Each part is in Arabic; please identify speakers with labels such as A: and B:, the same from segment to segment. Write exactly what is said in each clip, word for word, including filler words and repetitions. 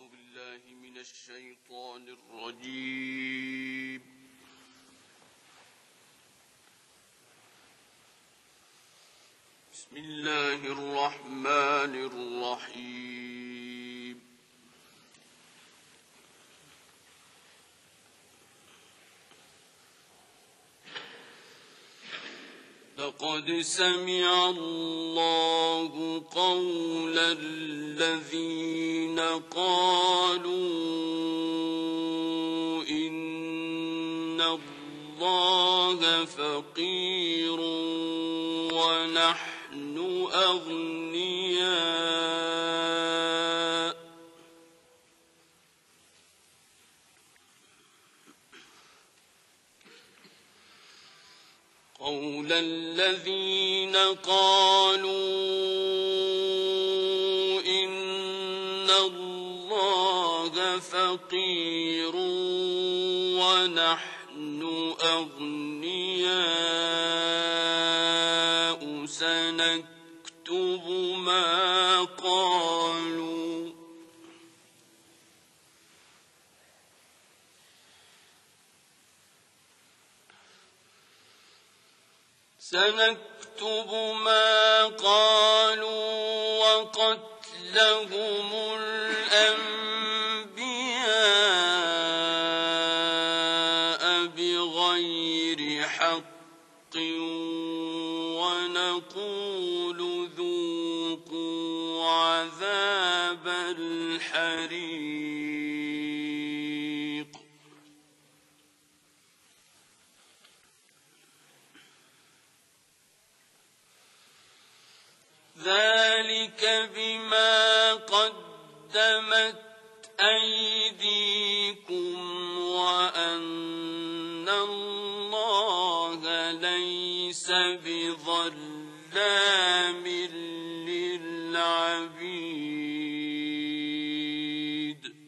A: أعوذ بالله من الشيطان الرجيم. بسم الله الرحمن الرحيم. لقد سمع الله قول الذين قالوا إن الله فقير ونحن أغنياء قول الذين قالوا إن الله فقير ونحن أغنياء سنكتب ما قالوا سنكتب ما قالوا وقتلهم الأنبياء بغير حق ونقول ذوقوا عذاب الحريق ذلك بما قدمت أيديكم وأن الله ليس بظلام للعبيد.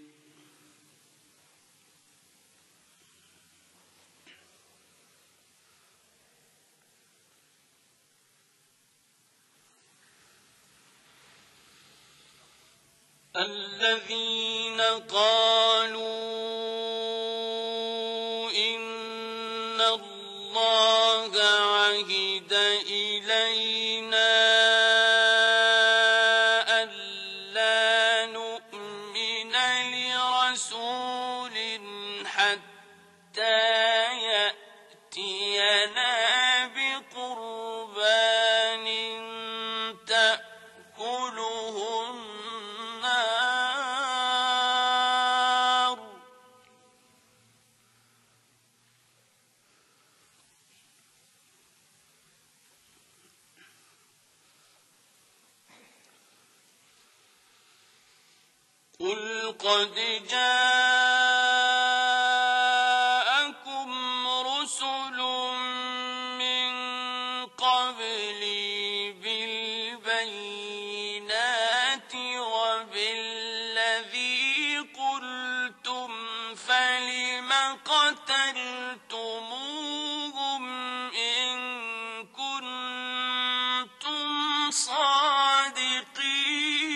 A: الذين قالوا إن الله عهد إلينا ألا نؤمن لرسول حتى يأتينا بقربان تأكله قل قد جاءكم رسل من قبلي بالبينات وبالذي قلتم فلم قتلتموهم إن كنتم صادقين.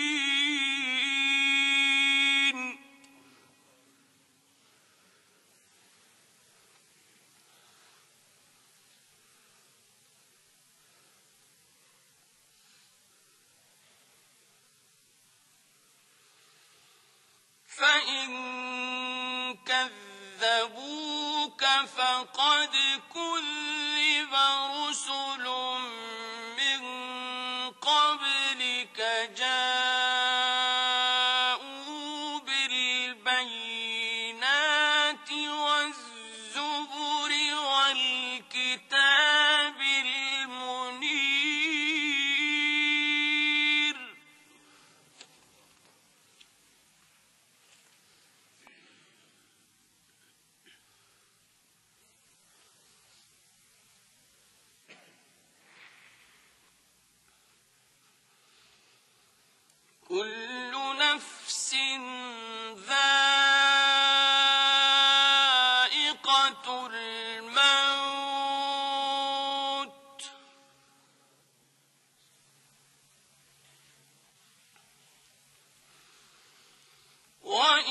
A: فإن كذبوك فقد كذب رسل من قبلك جاءوا بالبينات والزبر والكتاب المنير. كل نفس ذائقة الموت وإنما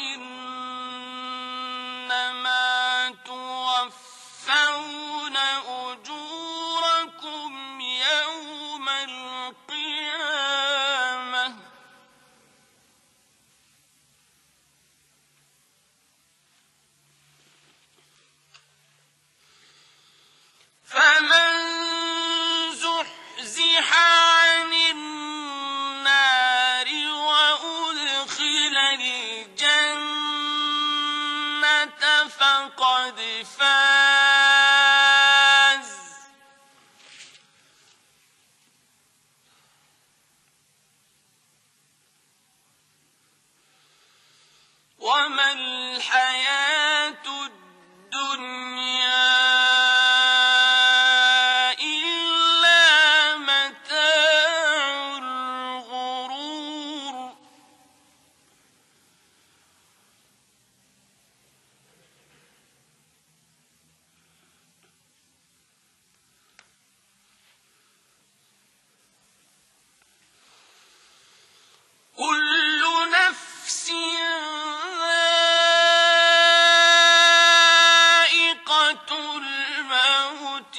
A: أدخل الجنة فقد فاز. وما الحياة الدنيا إلا متاع الغرور. كل نفس ذائقة الموت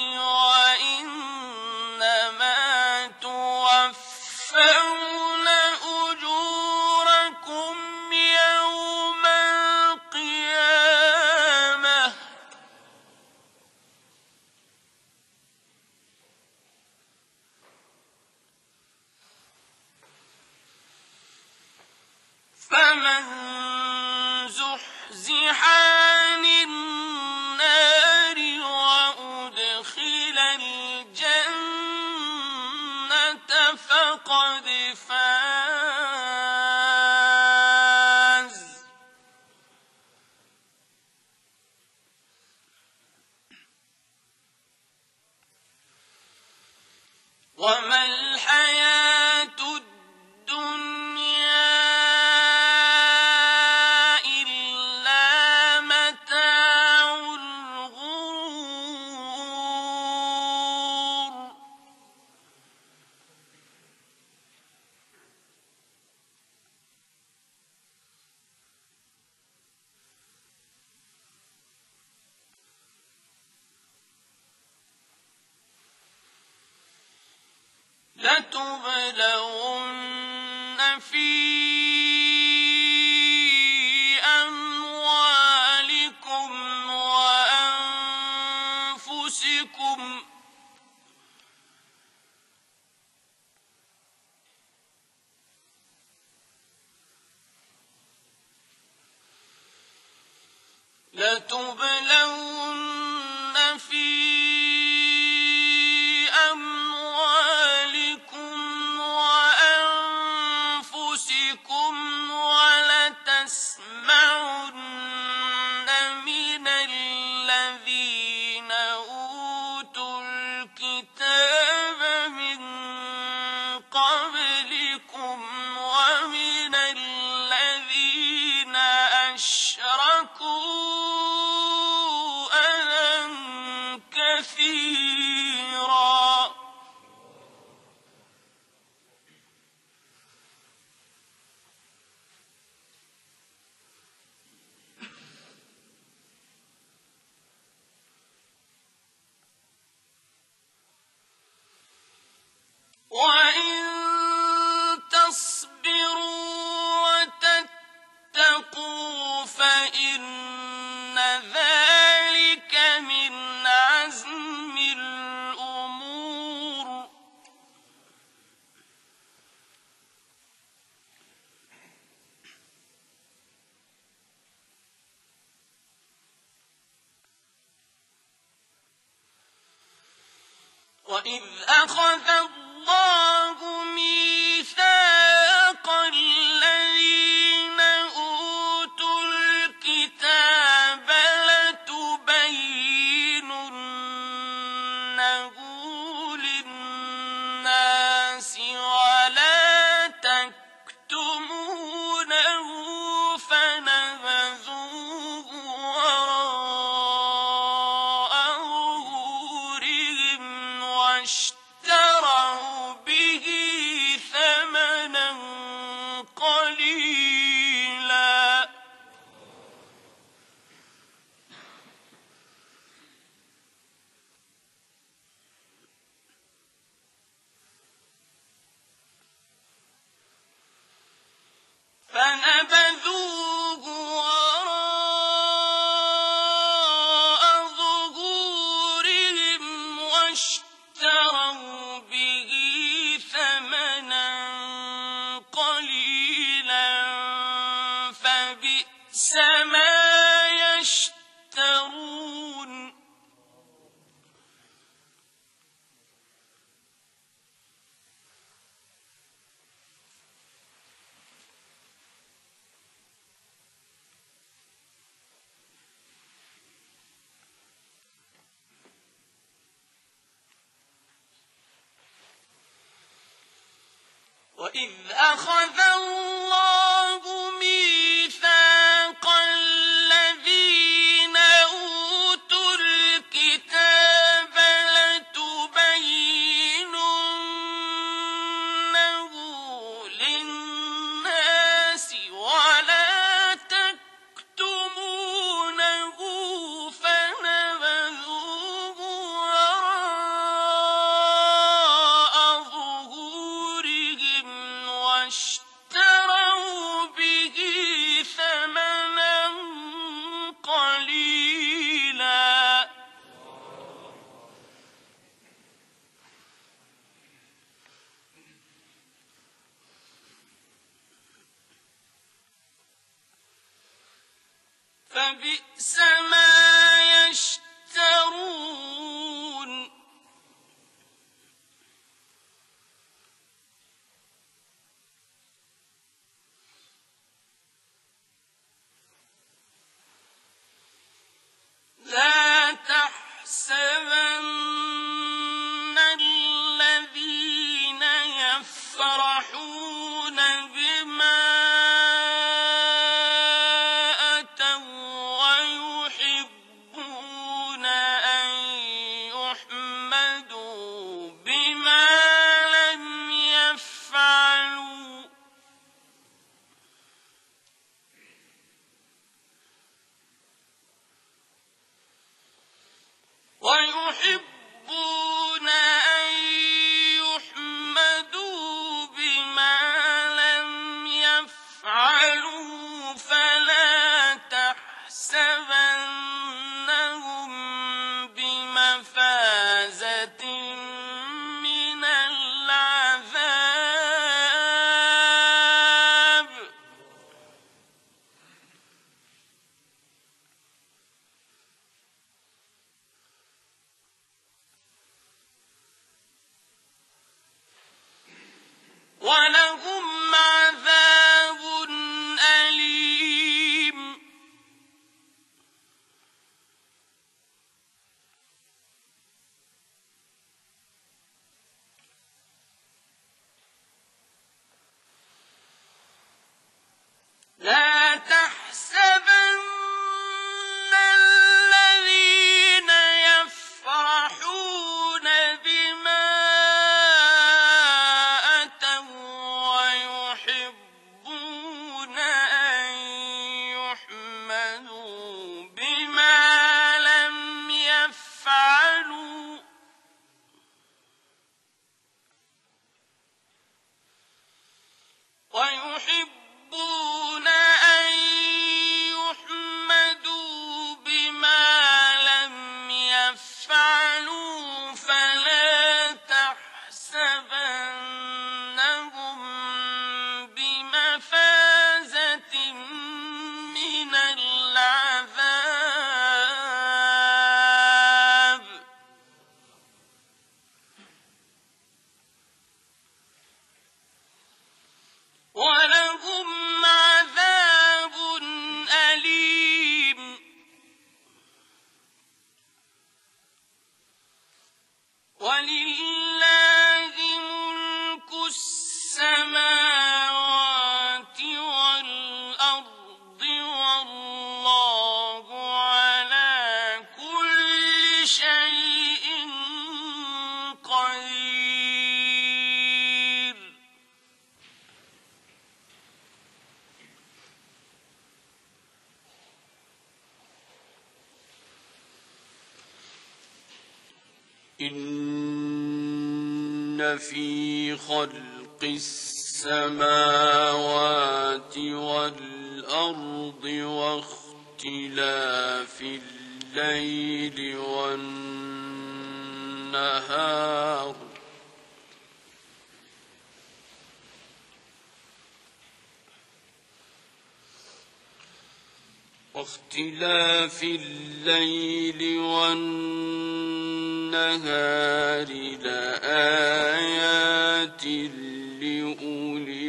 A: وإنما توفون أجوركم يوم القيامة. فمن زحزح عن النار وأدخل الجنة فقد فاز. وما الحياة الدنيا إلا متاع الغرور. لتبلون في أموالكم وأنفسكم لتبلون في أموالكم وأنفسكم ولتسمعن من الذين أوتوا الكتاب من قبلكم ومن الذين أشركوا أذى كثيرا. وإن تصبروا وتتقوا فإن ذلك من عزم الأمور. وإذ أخذ الله ميثاق الذين أوتوا الكتاب لتبيننه للناس ولا تكتمونه فنبذوه وراء ظهورهم واشتروا فبئس ما يشترون وإذ أخذ الله ميثاق الذين أوتوا الكتاب لتبيننه للناس ولا تكتمونه فنبذوه وراء ظهورهم واشتروا به ثمنا قليلا فبئس ما يشترون لا تحسبن الذين يفرحون بما أتوا ويحبون أن يحمدوا بما لم يفعلوا ويحبون أن يحمدوا بما لم يفعلوا فلا تحسبنهم بمفازة من العذاب ولهم عذاب أليم لا تحسبن الذين يفرحون بما أتوا ويحبون أن يحمدوا بما لم يفعلوا ويحبون أن يحمدوا بما لم يفعلوا فلا تحسبنهم بمفازة من العذاب ولهم عذاب أليم ولله ملك السماوات والأرض والله على كل شيء قدير إن في خلق السماوات والأرض واختلاف الليل والنهار واختلاف الليل والنهار لآيات لأولي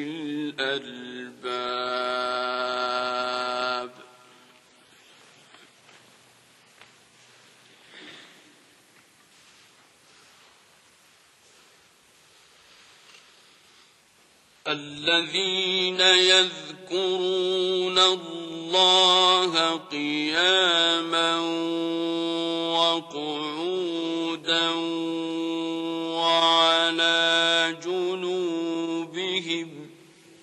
A: الألباب الذين يذكرون الله قياما وقعودا وعلى جنوبهم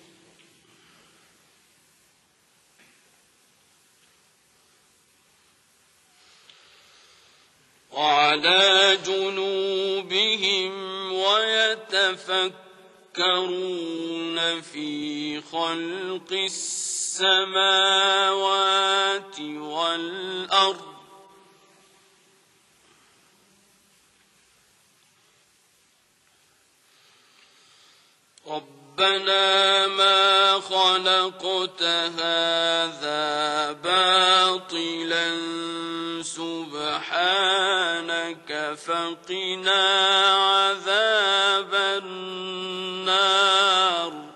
A: وعلى جنوبهم ويتفكرون في خلق السماوات والأرض ربنا ما خلقت هذا باطلا سبحانك فقنا عذاب النار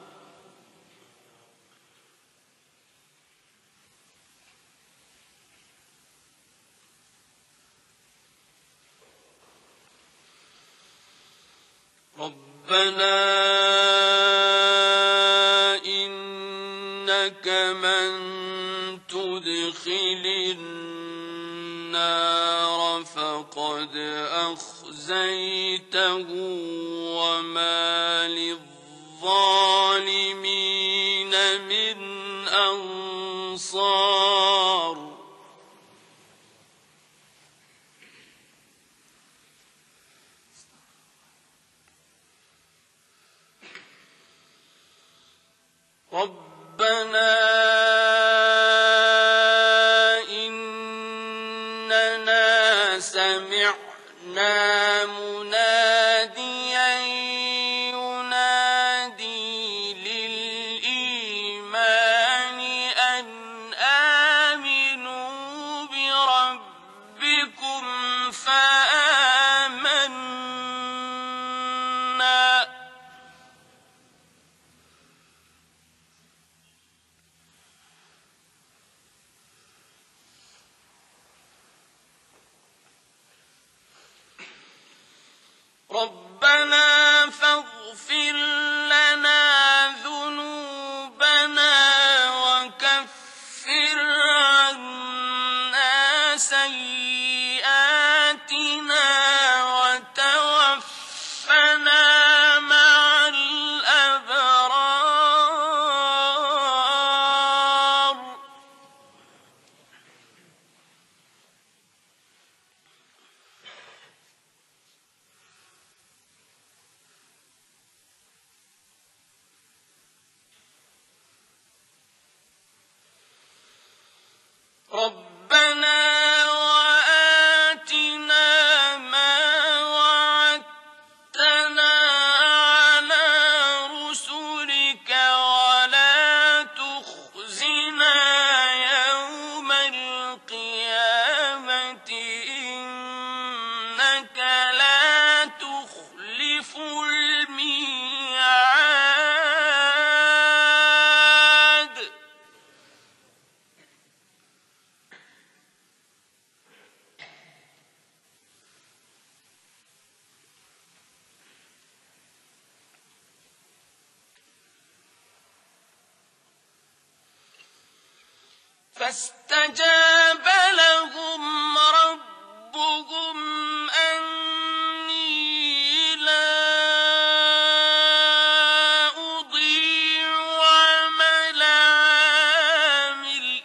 A: ربنا إنك من تدخل النار فقد أخزيته وما للظالمين من أنصار ربنا إننا سمعنا مناديا ينادي للإيمان أن آمنوا بربكم فآمنا ربنا فاغفر لنا ذنوبنا وكفر عنا سيئاتنا وتوفنا مع الأبرار ربنا وآتنا ما وعدتنا على رسلك ولا تخزنا يوم القيامة إنك لا تخلف الميعاد فاستجاب لهم ربهم أني لا أضيع عمل عامل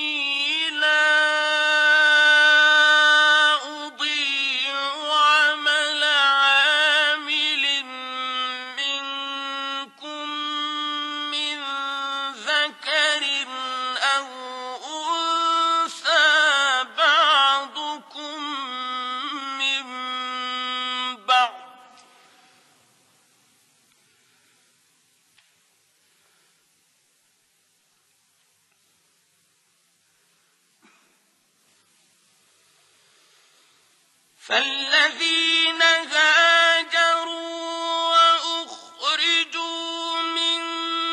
A: أني لا أضيع عمل فالذين هاجروا وأخرجوا من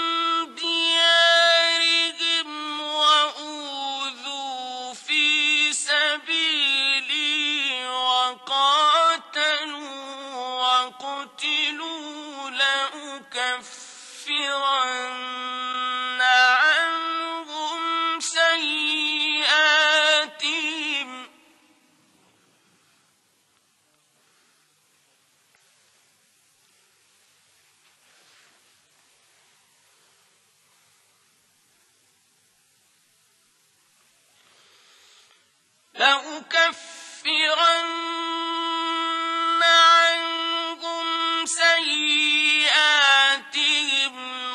A: ديارهم وأوذوا في سبيلي وقاتلوا وقتلوا لأكفرن عنهم سيئاتهم لأكفرن عنهم سيئاتهم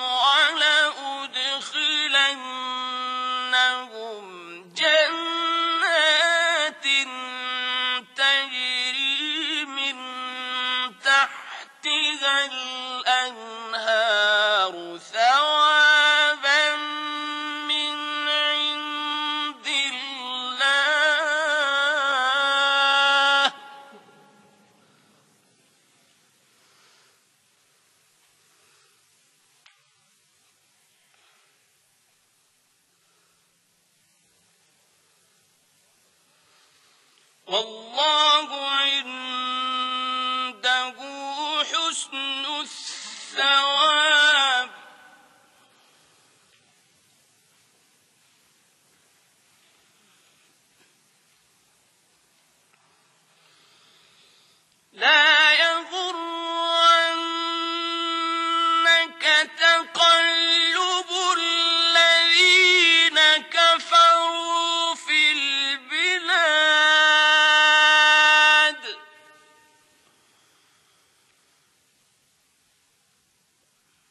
A: ولأدخلنهم جنات تجري من تحتها الأنهار ثوابا من عند الله والله عنده حسن الثواب لا يغرنك تقلب الذين كفروا في البلاد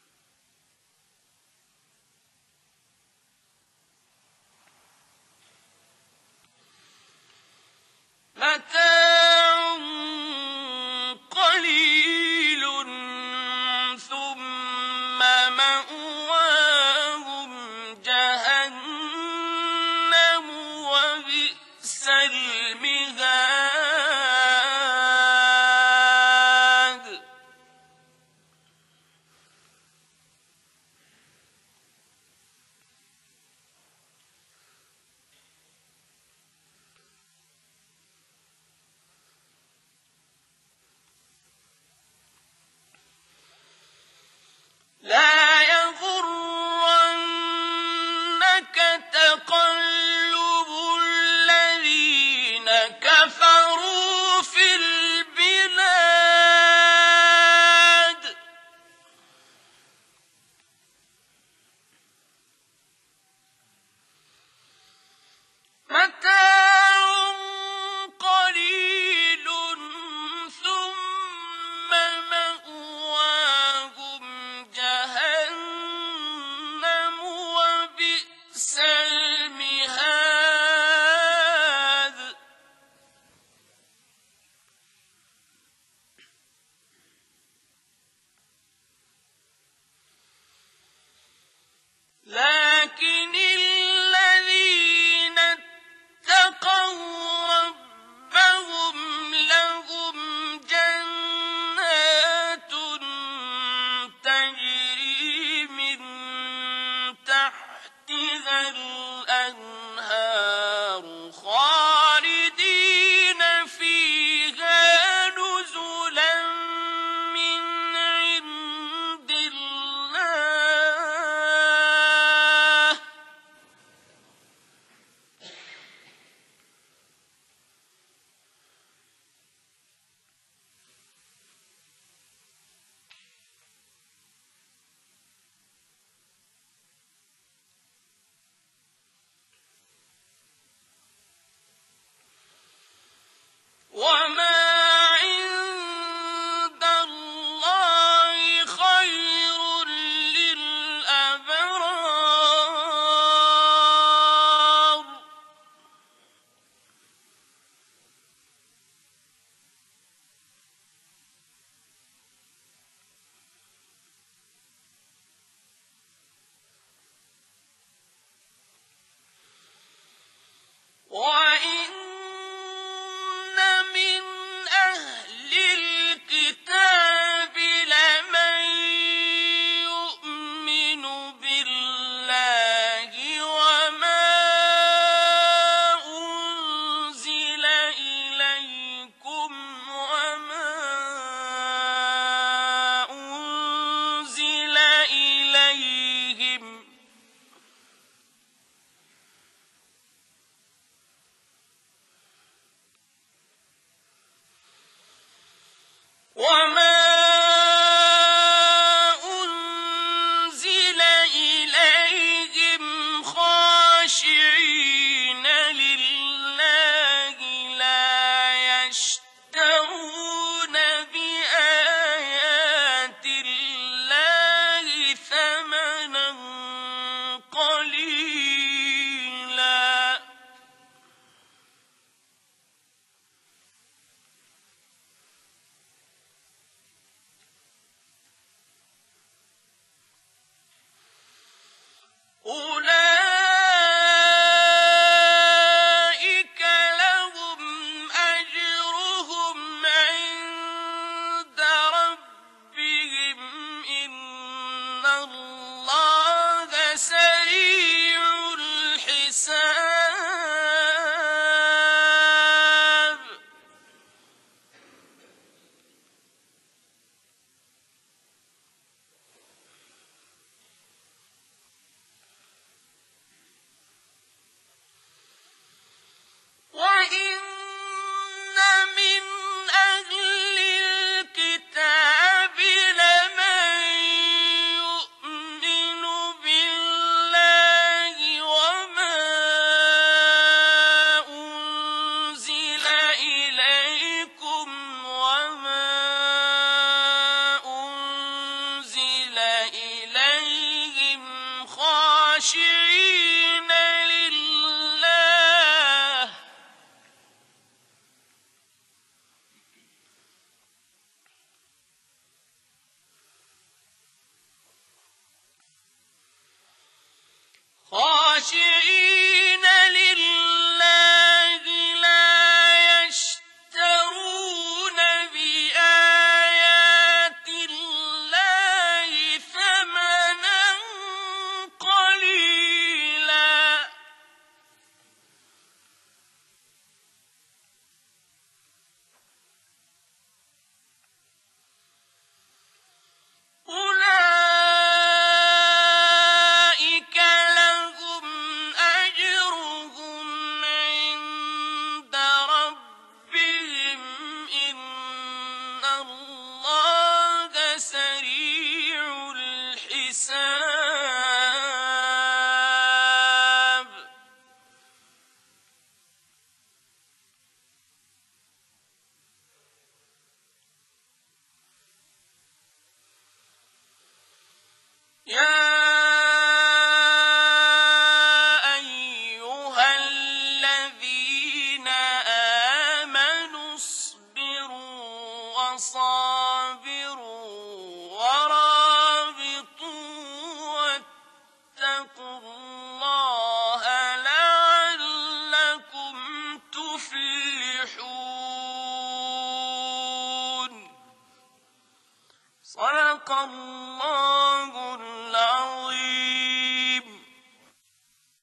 A: وما أنزل إليهم خاشعين لله لا يشترون بآيات الله ثمنا قليلا أولئك لهم أجرهم عند ربهم إن الله سريع الحساب وإن من أهل الكتاب لمن يؤمن بالله وما أنزل إليكم وما أنزل إليهم خاشعين لله خاشعين لله لا يشترون بآيات الله ثمنا قليلا أولئك لهم أجرهم عند ربهم إن الله سريع الحساب يا أيها الذين آمنوا اصبروا وصابروا ورابطوا واتقوا الله لعلكم تفلحون صدق الله